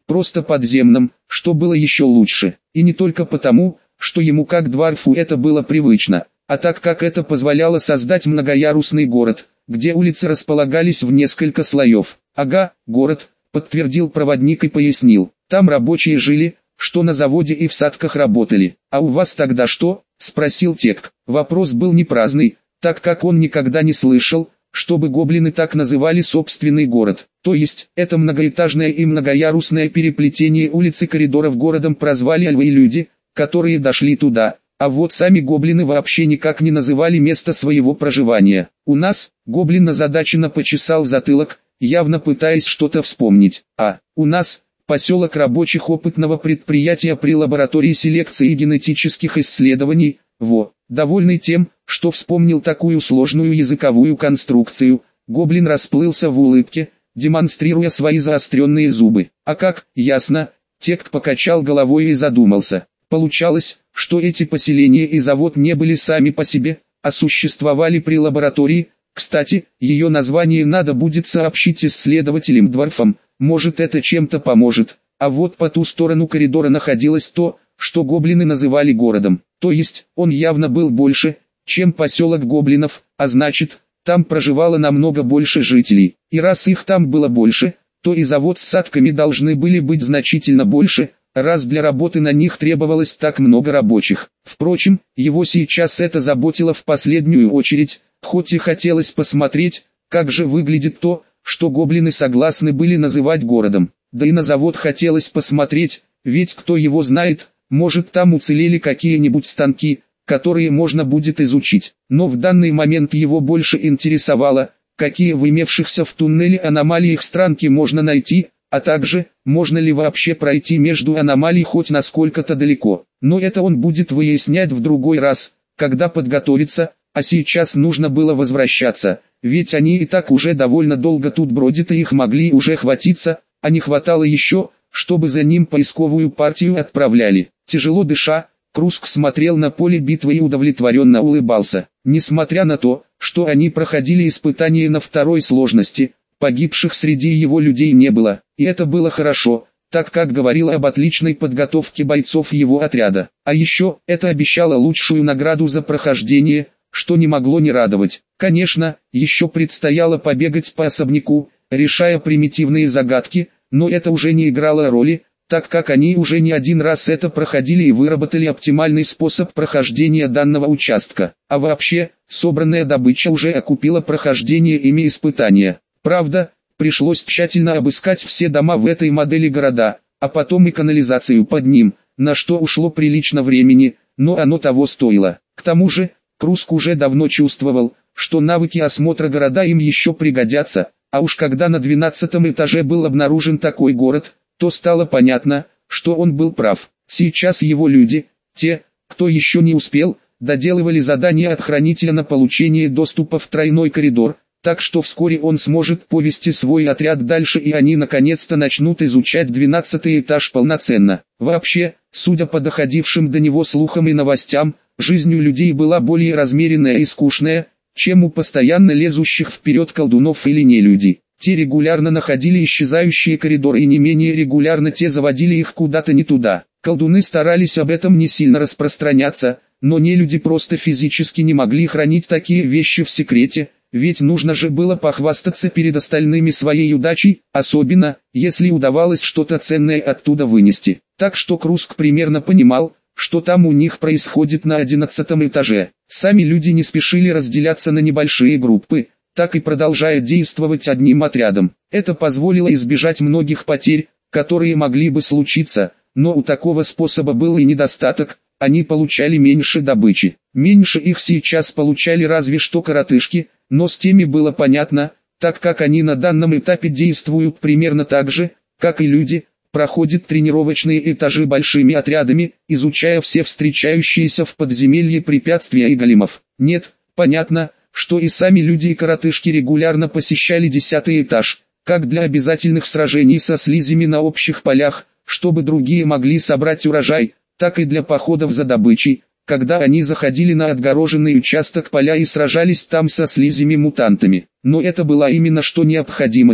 [SPEAKER 1] просто подземном, что было еще лучше. И не только потому, что ему как дварфу это было привычно, а так как это позволяло создать многоярусный город, где улицы располагались в несколько слоев. «Ага, город», — подтвердил проводник и пояснил. «Там рабочие жили, что на заводе и в садках работали. А у вас тогда что?» — спросил Тек. Вопрос был не праздный, так как он никогда не слышал, чтобы гоблины так называли собственный город. То есть, это многоэтажное и многоярусное переплетение улиц и коридоров городом прозвали львы и люди, которые дошли туда. А вот сами гоблины вообще никак не называли место своего проживания. У нас, гоблин озадаченно почесал затылок, явно пытаясь что-то вспомнить. А, у нас, поселок рабочих опытного предприятия при лаборатории селекции и генетических исследований. Во, довольный тем, что вспомнил такую сложную языковую конструкцию, гоблин расплылся в улыбке, демонстрируя свои заостренные зубы. А как, ясно, Тек покачал головой и задумался. Получалось, что эти поселения и завод не были сами по себе, а существовали при лаборатории. Кстати, ее название надо будет сообщить исследователям-дварфам, может это чем-то поможет. А вот по ту сторону коридора находилось то, что гоблины называли городом. То есть, он явно был больше, чем поселок гоблинов, а значит, там проживало намного больше жителей. И раз их там было больше, то и завод с садками должны были быть значительно больше, раз для работы на них требовалось так много рабочих. Впрочем, его сейчас это заботило в последнюю очередь, хоть и хотелось посмотреть, как же выглядит то, что гоблины согласны были называть городом. Да и на завод хотелось посмотреть, ведь кто его знает, может там уцелели какие-нибудь станки, которые можно будет изучить. Но в данный момент его больше интересовало, какие в имевшихся в туннеле аномалиях странки можно найти, а также, можно ли вообще пройти между аномалий хоть насколько-то далеко. Но это он будет выяснять в другой раз, когда подготовится, а сейчас нужно было возвращаться, ведь они и так уже довольно долго тут бродят и их могли уже хватиться, а не хватало еще, чтобы за ним поисковую партию отправляли. Тяжело дыша, Круск смотрел на поле битвы и удовлетворенно улыбался. Несмотря на то, что они проходили испытания на второй сложности, погибших среди его людей не было, и это было хорошо, так как говорило об отличной подготовке бойцов его отряда. А еще, это обещало лучшую награду за прохождение, что не могло не радовать. Конечно, еще предстояло побегать по особняку, решая примитивные загадки, но это уже не играло роли, так как они уже не один раз это проходили и выработали оптимальный способ прохождения данного участка. А вообще, собранная добыча уже окупила прохождение ими испытания. Правда, пришлось тщательно обыскать все дома в этой модели города, а потом и канализацию под ним, на что ушло прилично времени, но оно того стоило. К тому же, Круск уже давно чувствовал, что навыки осмотра города им еще пригодятся, а уж когда на двенадцатом этаже был обнаружен такой город, то стало понятно, что он был прав. Сейчас его люди, те, кто еще не успел, доделывали задание от хранителя на получение доступа в тройной коридор, так что вскоре он сможет повести свой отряд дальше и они наконец-то начнут изучать двенадцатый этаж полноценно. Вообще, судя по доходившим до него слухам и новостям, жизнь у людей была более размеренная и скучная, чем у постоянно лезущих вперед колдунов или нелюдей. Те регулярно находили исчезающие коридоры и не менее регулярно те заводили их куда-то не туда. Колдуны старались об этом не сильно распространяться, но нелюди просто физически не могли хранить такие вещи в секрете, ведь нужно же было похвастаться перед остальными своей удачей, особенно, если удавалось что-то ценное оттуда вынести. Так что Круск примерно понимал, что там у них происходит на одиннадцатом этаже. Сами люди не спешили разделяться на небольшие группы, так и продолжая действовать одним отрядом. Это позволило избежать многих потерь, которые могли бы случиться, но у такого способа был и недостаток, они получали меньше добычи. Меньше их сейчас получали разве что коротышки, но с теми было понятно, так как они на данном этапе действуют примерно так же, как и люди, проходят тренировочные этажи большими отрядами, изучая все встречающиеся в подземелье препятствия и големов. Нет, понятно, что и сами люди и коротышки регулярно посещали десятый этаж, как для обязательных сражений со слизями на общих полях, чтобы другие могли собрать урожай, так и для походов за добычей, когда они заходили на отгороженный участок поля и сражались там со слизями-мутантами. Но это была именно что необходимость,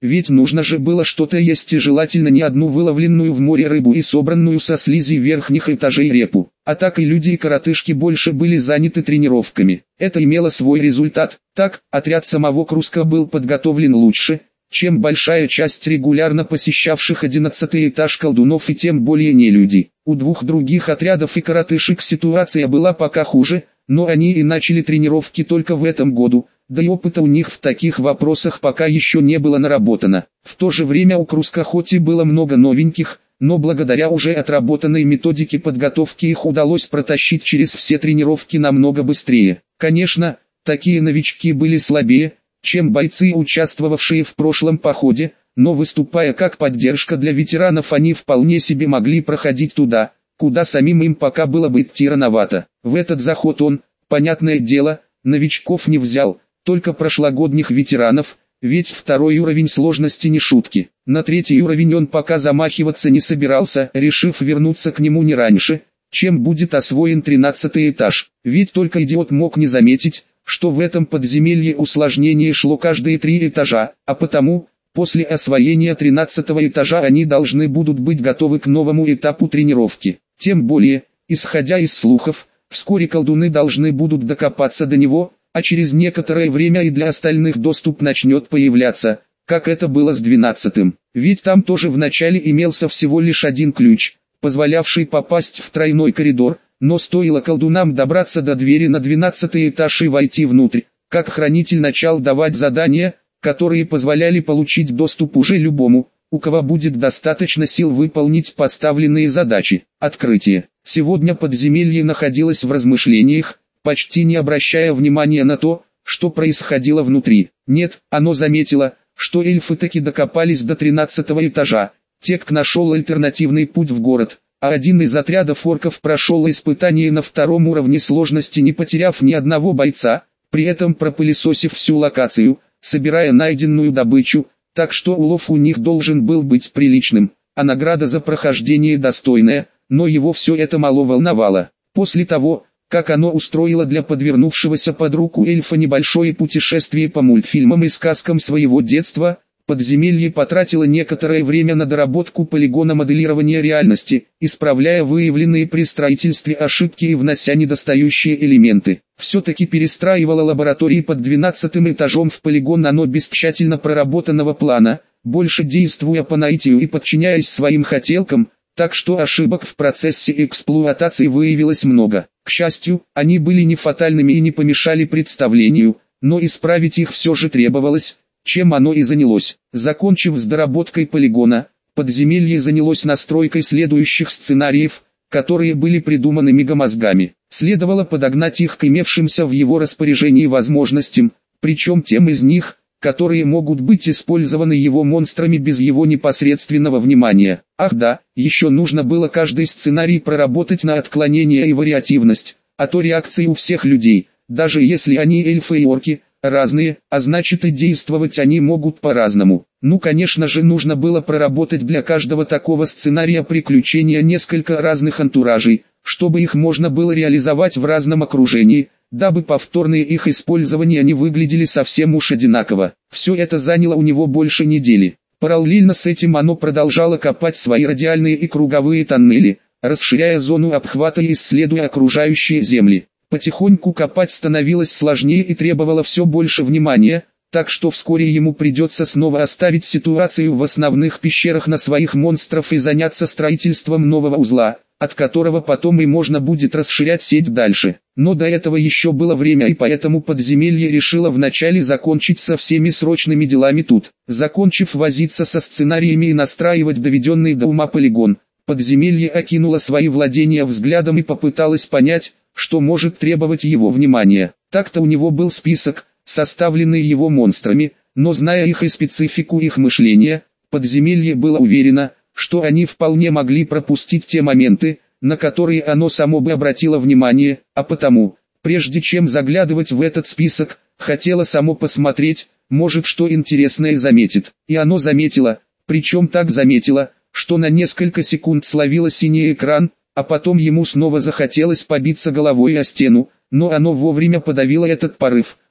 [SPEAKER 1] ведь нужно же было что-то есть и желательно не одну выловленную в море рыбу и собранную со слизи верхних этажей репу. А так и люди и коротышки больше были заняты тренировками. Это имело свой результат. Так, отряд самого Круска был подготовлен лучше, чем большая часть регулярно посещавших одиннадцатый этаж колдунов и тем более нелюди. У двух других отрядов и коротышек ситуация была пока хуже, но они и начали тренировки только в этом году, да и опыта у них в таких вопросах пока еще не было наработано. В то же время у Круска хоть и было много новеньких, но благодаря уже отработанной методике подготовки их удалось протащить через все тренировки намного быстрее. Конечно, такие новички были слабее, чем бойцы, участвовавшие в прошлом походе, но выступая как поддержка для ветеранов, они вполне себе могли проходить туда, куда самим им пока было бы идти рановато. В этот заход он, понятное дело, новичков не взял, только прошлогодних ветеранов, ведь второй уровень сложности не шутки. На третий уровень он пока замахиваться не собирался, решив вернуться к нему не раньше, чем будет освоен тринадцатый этаж. Ведь только идиот мог не заметить, что в этом подземелье усложнение шло каждые три этажа, а потому, после освоения тринадцатого этажа они должны будут быть готовы к новому этапу тренировки. Тем более, исходя из слухов, вскоре колдуны должны будут докопаться до него, а через некоторое время и для остальных доступ начнет появляться, как это было с двенадцатым. Ведь там тоже вначале имелся всего лишь один ключ, позволявший попасть в тройной коридор, но стоило колдунам добраться до двери на двенадцатый этаж и войти внутрь, как хранитель начал давать задания, которые позволяли получить доступ уже любому, у кого будет достаточно сил выполнить поставленные задачи. Открытие. Сегодня подземелье находилось в размышлениях, почти не обращая внимания на то, что происходило внутри. Нет, оно заметило, что эльфы таки докопались до тринадцатого этажа. Тек нашел альтернативный путь в город, а один из отрядов орков прошел испытание на втором уровне сложности, не потеряв ни одного бойца, при этом пропылесосив всю локацию, собирая найденную добычу, так что улов у них должен был быть приличным, а награда за прохождение достойная, но его все это мало волновало. После того, как оно устроило для подвернувшегося под руку эльфа небольшое путешествие по мультфильмам и сказкам своего детства, подземелье потратило некоторое время на доработку полигона моделирования реальности, исправляя выявленные при строительстве ошибки и внося недостающие элементы. Все-таки перестраивало лаборатории под двенадцатым этажом в полигон оно без тщательно проработанного плана, больше действуя по наитию и подчиняясь своим хотелкам, так что ошибок в процессе эксплуатации выявилось много. К счастью, они были не фатальными и не помешали представлению, но исправить их все же требовалось, чем оно и занялось. Закончив с доработкой полигона, подземелье занялось настройкой следующих сценариев, которые были придуманы мегамозгами. Следовало подогнать их к имевшимся в его распоряжении возможностям, причем тем из них, которые могут быть использованы его монстрами без его непосредственного внимания. Ах да, еще нужно было каждый сценарий проработать на отклонение и вариативность, а то реакции у всех людей, даже если они эльфы и орки, разные, а значит и действовать они могут по-разному. Ну конечно же нужно было проработать для каждого такого сценария приключения несколько разных антуражей, чтобы их можно было реализовать в разном окружении, дабы повторные их использования не выглядели совсем уж одинаково. Все это заняло у него больше недели. Параллельно с этим оно продолжало копать свои радиальные и круговые тоннели, расширяя зону обхвата и исследуя окружающие земли. Потихоньку копать становилось сложнее и требовало все больше внимания, так что вскоре ему придется снова оставить ситуацию в основных пещерах на своих монстров и заняться строительством нового узла, от которого потом и можно будет расширять сеть дальше. Но до этого еще было время, и поэтому подземелье решило вначале закончить со всеми срочными делами тут. Закончив возиться со сценариями и настраивать доведенный до ума полигон, подземелье окинуло свои владения взглядом и попыталось понять, что может требовать его внимания. Так-то у него был список, составленный его монстрами, но зная их и специфику их мышления, подземелье было уверено, что они вполне могли пропустить те моменты, на которые оно само бы обратило внимание, а потому, прежде чем заглядывать в этот список, хотело само посмотреть, может что интересное заметит. И оно заметило, причем так заметило, что на несколько секунд словило синий экран, а потом ему снова захотелось побиться головой о стену, но оно вовремя подавило этот порыв,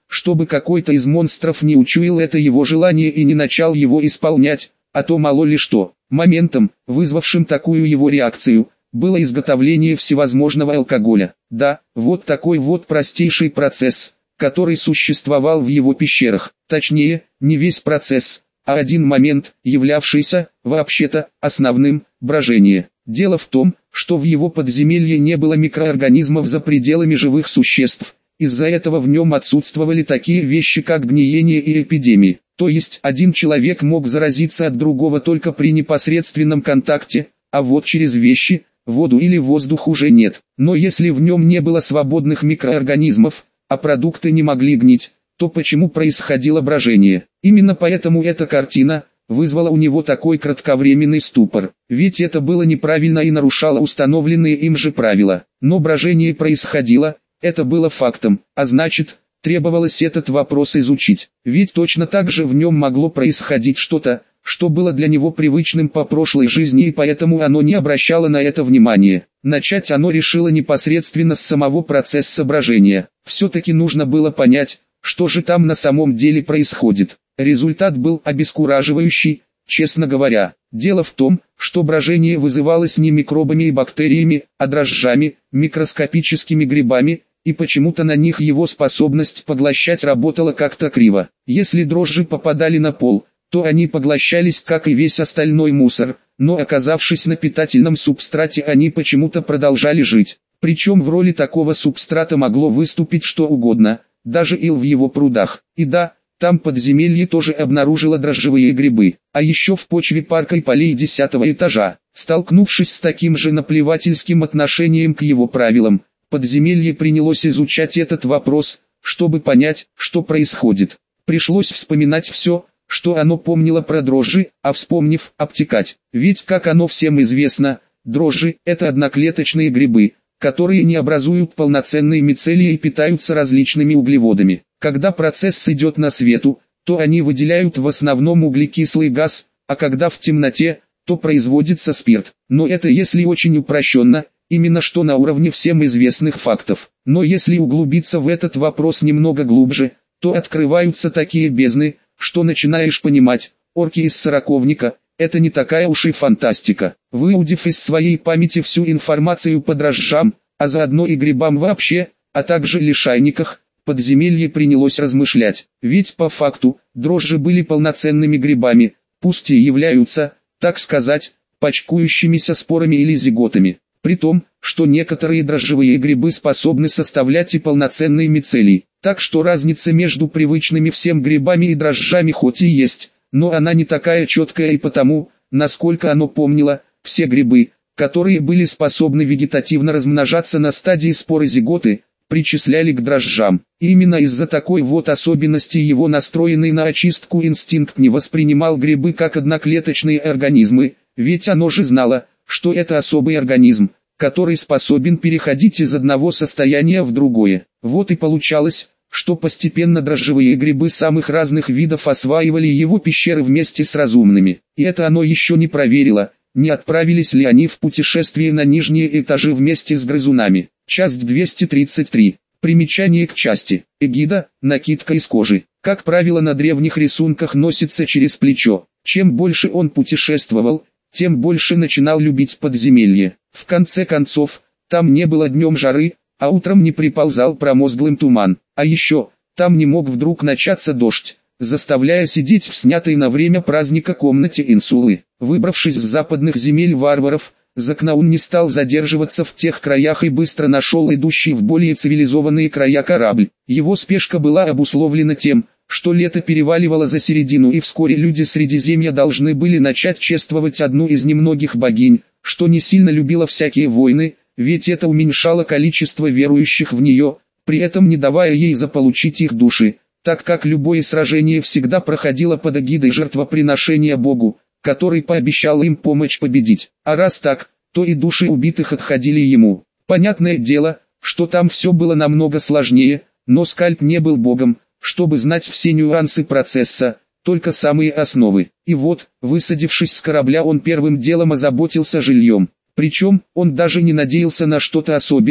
[SPEAKER 1] чтобы какой-то из монстров не учуял это его желание и не начал его исполнять, а то мало ли что. Моментом, вызвавшим такую его реакцию, было изготовление всевозможного алкоголя. Да, вот такой вот простейший процесс, который существовал в его пещерах. Точнее, не весь процесс, а один момент, являвшийся, вообще-то, основным – брожение. Дело в том, что в его подземелье не было микроорганизмов за пределами живых существ. Из-за этого в нем отсутствовали такие вещи, как гниение и эпидемии. То есть, один человек мог заразиться от другого только при непосредственном контакте, а вот через вещи, воду или воздух уже нет. Но если в нем не было свободных микроорганизмов, а продукты не могли гнить, то почему происходило брожение? Именно поэтому эта картина вызвала у него такой кратковременный ступор. Ведь это было неправильно и нарушало установленные им же правила. Но брожение происходило, это было фактом, а значит, требовалось этот вопрос изучить. Ведь точно так же в нем могло происходить что-то, что было для него привычным по прошлой жизни, и поэтому оно не обращало на это внимания. Начать оно решило непосредственно с самого процесса брожения. Все-таки нужно было понять, что же там на самом деле происходит. Результат был обескураживающий, честно говоря. Дело в том, что брожение вызывалось не микробами и бактериями, а дрожжами, микроскопическими грибами, и почему-то на них его способность поглощать работала как-то криво. Если дрожжи попадали на пол, то они поглощались, как и весь остальной мусор, но оказавшись на питательном субстрате, они почему-то продолжали жить. Причем в роли такого субстрата могло выступить что угодно, даже ил в его прудах. И да, там подземелье тоже обнаружило дрожжевые грибы. А еще в почве парка и полей десятого этажа, столкнувшись с таким же наплевательским отношением к его правилам, подземелье принялось изучать этот вопрос, чтобы понять, что происходит. Пришлось вспоминать все, что оно помнило про дрожжи, а вспомнив, обтекать. Ведь, как оно всем известно, дрожжи – это одноклеточные грибы, которые не образуют полноценные мицелии и питаются различными углеводами. Когда процесс идет на свету, то они выделяют в основном углекислый газ, а когда в темноте, то производится спирт. Но это если очень упрощенно, именно что на уровне всем известных фактов. Но если углубиться в этот вопрос немного глубже, то открываются такие бездны, что начинаешь понимать, орки из сороковника – это не такая уж и фантастика. Выудив из своей памяти всю информацию по дрожжам, а заодно и грибам вообще, а также лишайниках, подземелье принялось размышлять. Ведь по факту, дрожжи были полноценными грибами, пусть и являются, так сказать, почкующимися спорами или зиготами. При том, что некоторые дрожжевые грибы способны составлять и полноценные мицелии. Так что разница между привычными всем грибами и дрожжами хоть и есть, но она не такая четкая, и потому, насколько оно помнило, все грибы, которые были способны вегетативно размножаться на стадии споры зиготы, причисляли к дрожжам. И именно из-за такой вот особенности его настроенный на очистку инстинкт не воспринимал грибы как одноклеточные организмы, ведь оно же знало, что это особый организм, который способен переходить из одного состояния в другое. Вот и получалось, что постепенно дрожжевые грибы самых разных видов осваивали его пещеры вместе с разумными. И это оно еще не проверило, не отправились ли они в путешествие на нижние этажи вместе с грызунами. Часть двести тридцать три. Примечание к части. Эгида – накидка из кожи. Как правило, на древних рисунках носится через плечо. Чем больше он путешествовал, тем больше начинал любить подземелье. В конце концов, там не было днем жары, а утром не приползал промозглым туман. А еще, там не мог вдруг начаться дождь, заставляя сидеть в снятой на время праздника комнате инсулы. Выбравшись с западных земель варваров, Закнаун не стал задерживаться в тех краях и быстро нашел идущий в более цивилизованные края корабль. Его спешка была обусловлена тем, что лето переваливало за середину, и вскоре люди Средиземья должны были начать чествовать одну из немногих богинь, что не сильно любила всякие войны, ведь это уменьшало количество верующих в нее, при этом не давая ей заполучить их души, так как любое сражение всегда проходило под эгидой жертвоприношения Богу, который пообещал им помочь победить. А раз так, то и души убитых отходили ему. Понятное дело, что там все было намного сложнее, но Скальд не был богом, чтобы знать все нюансы процесса, только самые основы. И вот, высадившись с корабля, он первым делом озаботился жильем. Причем, он даже не надеялся на что-то особенное,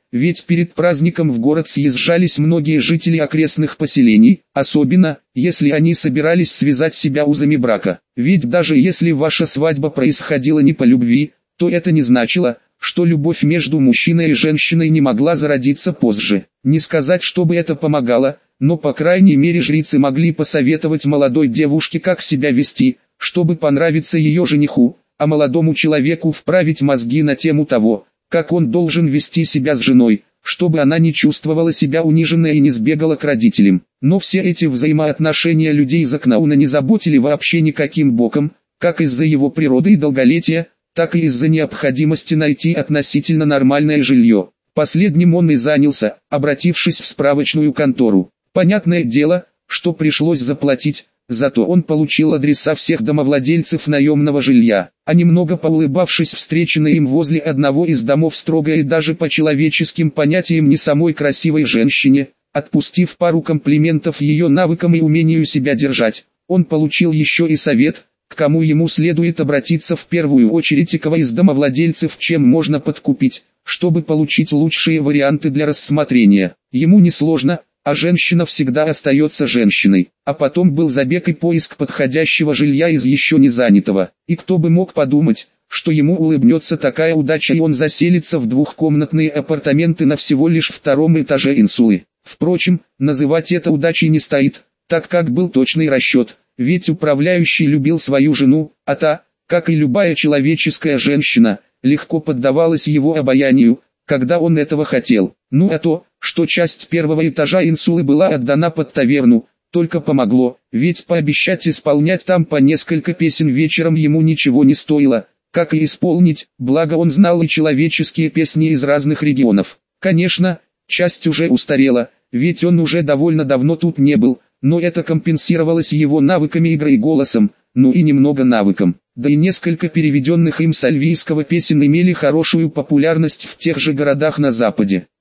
[SPEAKER 1] ведь перед праздником в город съезжались многие жители окрестных поселений, особенно, если они собирались связать себя узами брака. Ведь даже если ваша свадьба происходила не по любви, то это не значило, что любовь между мужчиной и женщиной не могла зародиться позже. Не сказать, чтобы это помогало, но по крайней мере жрицы могли посоветовать молодой девушке, как себя вести, чтобы понравиться ее жениху, а молодому человеку вправить мозги на тему того, как он должен вести себя с женой, чтобы она не чувствовала себя униженной и не сбегала к родителям. Но все эти взаимоотношения людей Закнауна не заботили вообще никаким боком, как из-за его природы и долголетия, так и из-за необходимости найти относительно нормальное жилье. Последним он и занялся, обратившись в справочную контору. Понятное дело, что пришлось заплатить, зато он получил адреса всех домовладельцев наемного жилья, а немного поулыбавшись встреченной им возле одного из домов строгой и даже по человеческим понятиям не самой красивой женщине, отпустив пару комплиментов ее навыкам и умению себя держать, он получил еще и совет, к кому ему следует обратиться в первую очередь и кого из домовладельцев чем можно подкупить, чтобы получить лучшие варианты для рассмотрения. Ему несложно, а женщина всегда остается женщиной. А потом был забег и поиск подходящего жилья из еще не занятого. И кто бы мог подумать, что ему улыбнется такая удача и он заселится в двухкомнатные апартаменты на всего лишь втором этаже инсулы. Впрочем, называть это удачей не стоит, так как был точный расчет, ведь управляющий любил свою жену, а та, как и любая человеческая женщина, легко поддавалась его обаянию, когда он этого хотел. Ну а то, что часть первого этажа инсулы была отдана под таверну, только помогло, ведь пообещать исполнять там по несколько песен вечером ему ничего не стоило, как и исполнить, благо он знал и человеческие песни из разных регионов. Конечно, часть уже устарела, ведь он уже довольно давно тут не был, но это компенсировалось его навыками игры и голосом, ну и немного навыком. Да и несколько переведенных им с альвийского песен имели хорошую популярность в тех же городах на западе.